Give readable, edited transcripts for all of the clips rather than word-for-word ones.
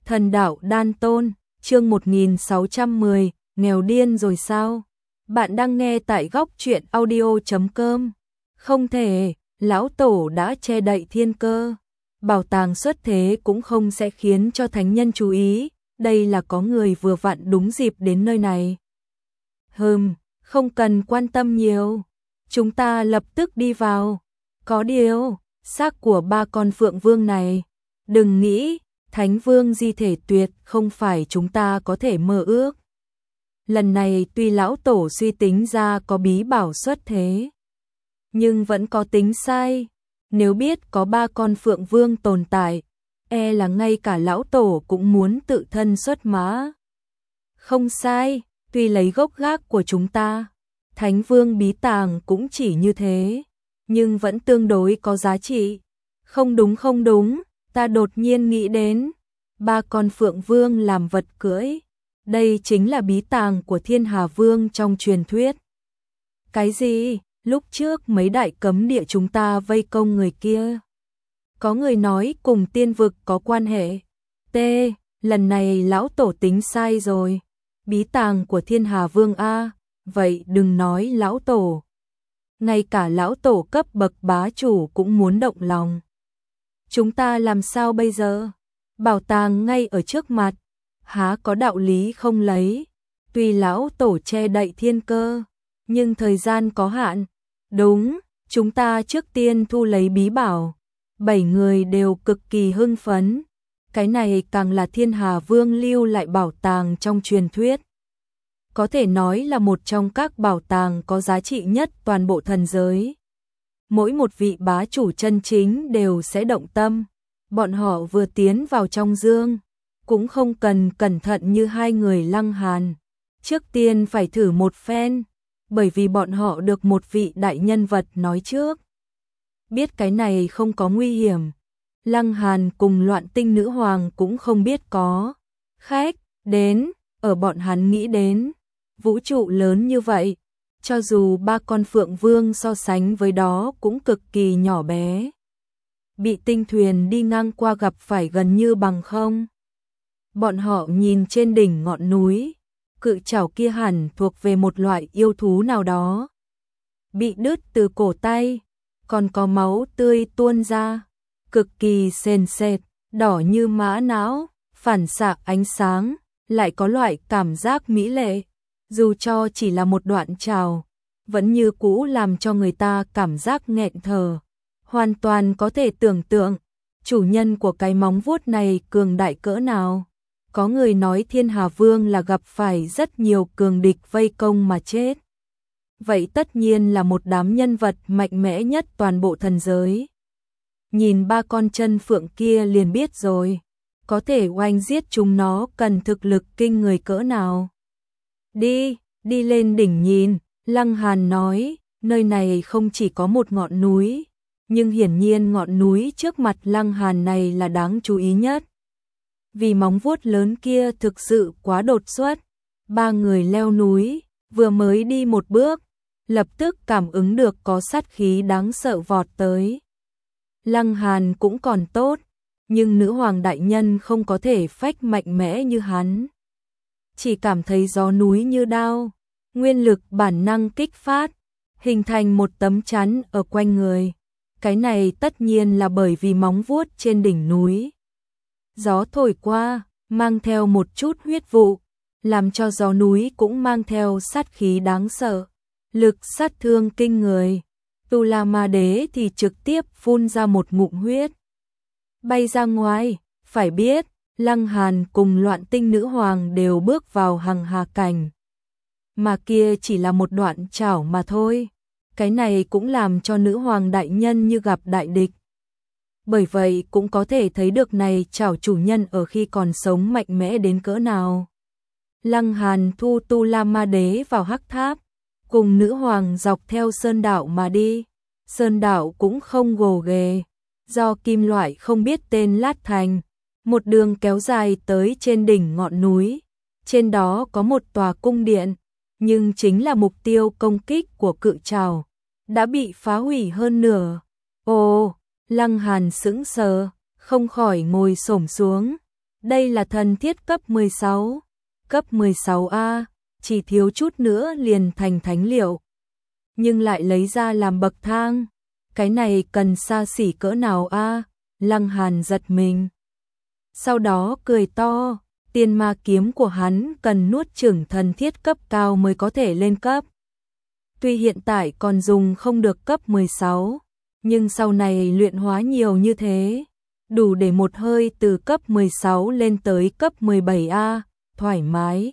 Thần đạo đan tôn, chương 1610, nghèo điên rồi sao? Bạn đang nghe tại góc truyện audio.com. Không thể, lão tổ đã che đậy thiên cơ. Bảo tàng xuất thế cũng không sẽ khiến cho thánh nhân chú ý, đây là có người vừa vặn đúng dịp đến nơi này. Không cần quan tâm nhiều. Chúng ta lập tức đi vào. Có điều, xác của ba con phượng vương này, đừng nghĩ, thánh vương di thể tuyệt không phải chúng ta có thể mơ ước. Lần này tuy lão tổ suy tính ra có bí bảo xuất thế, nhưng vẫn có tính sai. Nếu biết có ba con phượng vương tồn tại, e là ngay cả lão tổ cũng muốn tự thân xuất mã. Không sai, tuy lấy gốc gác của chúng ta, thánh vương bí tàng cũng chỉ như thế, nhưng vẫn tương đối có giá trị. Không đúng, ta đột nhiên nghĩ đến, ba con phượng vương làm vật cưỡi, đây chính là bí tàng của Thiên Hà Vương trong truyền thuyết. Cái gì? Lúc trước mấy đại cấm địa chúng ta vây công người kia, có người nói cùng tiên vực có quan hệ. Lần này lão tổ tính sai rồi. Bí tàng của Thiên Hà Vương a, vậy đừng nói lão tổ. Ngay cả lão tổ cấp bậc bá chủ cũng muốn động lòng. Chúng ta làm sao bây giờ? Bảo tàng ngay ở trước mặt, há có đạo lý không lấy. Tuy lão tổ che đậy thiên cơ, nhưng thời gian có hạn. Đúng, chúng ta trước tiên thu lấy bí bảo. 7 người đều cực kỳ hưng phấn. Cái này càng là Thiên Hà Vương lưu lại bảo tàng trong truyền thuyết. Có thể nói là một trong các bảo tàng có giá trị nhất toàn bộ thần giới. Mỗi một vị bá chủ chân chính đều sẽ động tâm. Bọn họ vừa tiến vào trong dương, cũng không cần cẩn thận như hai người Lăng Hàn. Trước tiên phải thử một phen, bởi vì bọn họ được một vị đại nhân vật nói trước. Biết cái này không có nguy hiểm. Lăng Hàn cùng Loạn Tinh Nữ Hoàng cũng không biết có khách đến, ở bọn hắn nghĩ đến. Vũ trụ lớn như vậy, cho dù ba con phượng vương so sánh với đó cũng cực kỳ nhỏ bé. Bị tinh thuyền đi ngang qua gặp phải gần như bằng không. Bọn họ nhìn trên đỉnh ngọn núi, cự trảo kia hẳn thuộc về một loại yêu thú nào đó. Bị đứt từ cổ tay, còn có máu tươi tuôn ra, cực kỳ sền sệt, đỏ như mã não, phản xạ ánh sáng, lại có loại cảm giác mỹ lệ. Dù cho chỉ là một đoạn trào, vẫn như cũ làm cho người ta cảm giác nghẹn thở. Hoàn toàn có thể tưởng tượng, chủ nhân của cái móng vuốt này cường đại cỡ nào. Có người nói Thiên Hà Vương là gặp phải rất nhiều cường địch vây công mà chết. Vậy tất nhiên là một đám nhân vật mạnh mẽ nhất toàn bộ thần giới. Nhìn ba con chân phượng kia liền biết rồi, có thể oanh giết chúng nó cần thực lực kinh người cỡ nào. Đi lên đỉnh nhìn, Lăng Hàn nói, nơi này không chỉ có một ngọn núi, nhưng hiển nhiên ngọn núi trước mặt Lăng Hàn này là đáng chú ý nhất. Vì móng vuốt lớn kia thực sự quá đột xuất, ba người leo núi, vừa mới đi một bước, lập tức cảm ứng được có sát khí đáng sợ vọt tới. Lăng Hàn cũng còn tốt, nhưng nữ hoàng đại nhân không có thể phách mạnh mẽ như hắn. Chỉ cảm thấy gió núi như đao, nguyên lực bản năng kích phát, hình thành một tấm chắn ở quanh người. Cái này tất nhiên là bởi vì móng vuốt trên đỉnh núi. Gió thổi qua, mang theo một chút huyết vụ, làm cho gió núi cũng mang theo sát khí đáng sợ, lực sát thương kinh người. Tu La Ma Đế thì trực tiếp phun ra một ngụm huyết, bay ra ngoài. Phải biết, Lăng Hàn cùng Loạn Tinh Nữ Hoàng đều bước vào hằng hà cảnh, mà kia chỉ là một đoạn chảo mà thôi. Cái này cũng làm cho nữ hoàng đại nhân như gặp đại địch. Bởi vậy cũng có thể thấy được này chảo chủ nhân ở khi còn sống mạnh mẽ đến cỡ nào. Lăng Hàn thu Tu La Ma Đế vào hắc tháp, cùng nữ hoàng dọc theo sơn đạo mà đi. Sơn đạo cũng không gồ ghề, do kim loại không biết tên lát thành, một đường kéo dài tới trên đỉnh ngọn núi. Trên đó có một tòa cung điện, nhưng chính là mục tiêu công kích của cự trảo, đã bị phá hủy hơn nửa. Ồ, Lăng Hàn sững sờ, không khỏi ngồi xổm xuống. Đây là thần thiết cấp 16. Cấp 16A, chỉ thiếu chút nữa liền thành thánh liệu. Nhưng lại lấy ra làm bậc thang. Cái này cần xa xỉ cỡ nào a? Lăng Hàn giật mình. Sau đó cười to, tiên ma kiếm của hắn cần nuốt chửng thần thiết cấp cao mới có thể lên cấp. Tuy hiện tại còn dùng không được cấp 16, nhưng sau này luyện hóa nhiều như thế, đủ để một hơi từ cấp 16 lên tới cấp 17A, thoải mái.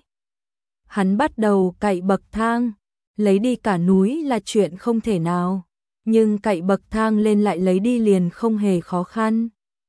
Hắn bắt đầu cậy bậc thang, lấy đi cả núi là chuyện không thể nào, nhưng cậy bậc thang lên lại lấy đi liền không hề khó khăn.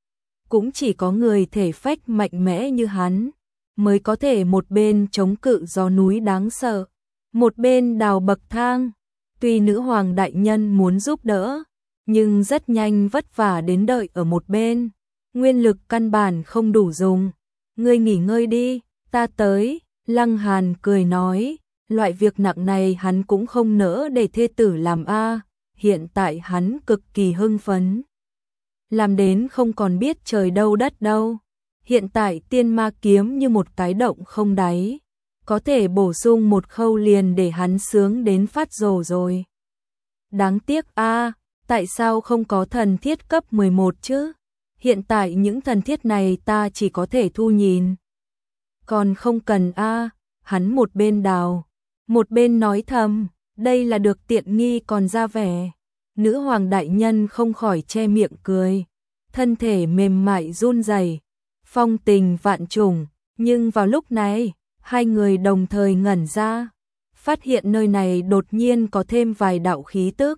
Cũng chỉ có người thể phách mạnh mẽ như hắn, mới có thể một bên chống cự gió núi đáng sợ, một bên đào bậc thang. Tuy nữ hoàng đại nhân muốn giúp đỡ, nhưng rất nhanh vất vả đến đợi ở một bên. Nguyên lực căn bản không đủ dùng. Ngươi nghỉ ngơi đi, ta tới. Lăng Hàn cười nói, loại việc nặng này hắn cũng không nỡ để thê tử làm a. Hiện tại hắn cực kỳ hưng phấn. Làm đến không còn biết trời đâu đất đâu. Hiện tại tiên ma kiếm như một cái động không đáy. Có thể bổ sung một khâu liền để hắn sướng đến phát rồ rồi. Đáng tiếc a, tại sao không có thần thiết cấp 11 chứ? Hiện tại những thần thiết này ta chỉ có thể thu nhìn. Còn không cần a, hắn một bên đào, một bên nói thầm, đây là được tiện nghi còn ra vẻ. Nữ hoàng đại nhân không khỏi che miệng cười, thân thể mềm mại run rẩy, phong tình vạn trùng, nhưng vào lúc này, hai người đồng thời ngẩn ra, phát hiện nơi này đột nhiên có thêm vài đạo khí tức.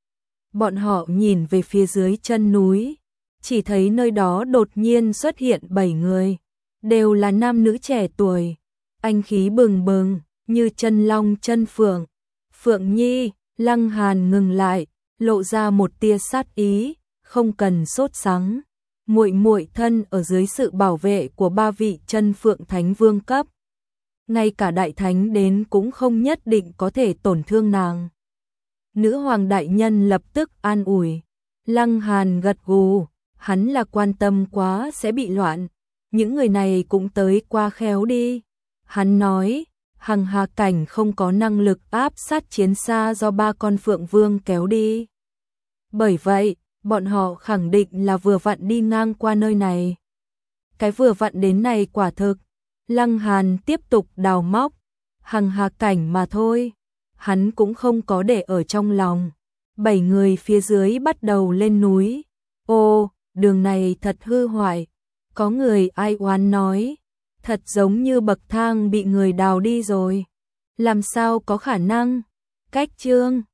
Bọn họ nhìn về phía dưới chân núi, chỉ thấy nơi đó đột nhiên xuất hiện 7 người, đều là nam nữ trẻ tuổi, anh khí bừng bừng, như chân long chân phượng. Phượng Nhi, Lăng Hàn ngừng lại, lộ ra một tia sát ý, không cần sốt sắng. Muội muội thân ở dưới sự bảo vệ của 3 vị chân phượng thánh vương cấp. Ngay cả đại thánh đến cũng không nhất định có thể tổn thương nàng. Nữ hoàng đại nhân lập tức an ủi. Lăng Hàn gật gù, hắn là quan tâm quá sẽ bị loạn. Những người này cũng tới qua khéo đi. Hắn nói, Hằng Hà Cảnh không có năng lực áp sát chiến xa do 3 con phượng vương kéo đi. Bởi vậy, bọn họ khẳng định là vừa vặn đi ngang qua nơi này. Cái vừa vặn đến này quả thực. Lăng Hàn tiếp tục đào móc, Hằng Hà Cảnh mà thôi. Hắn cũng không có để ở trong lòng. 7 người phía dưới bắt đầu lên núi. Ô, đường này thật hư hoại. Có người ai oán nói, thật giống như bậc thang bị người đào đi rồi. Làm sao có khả năng? Cách chương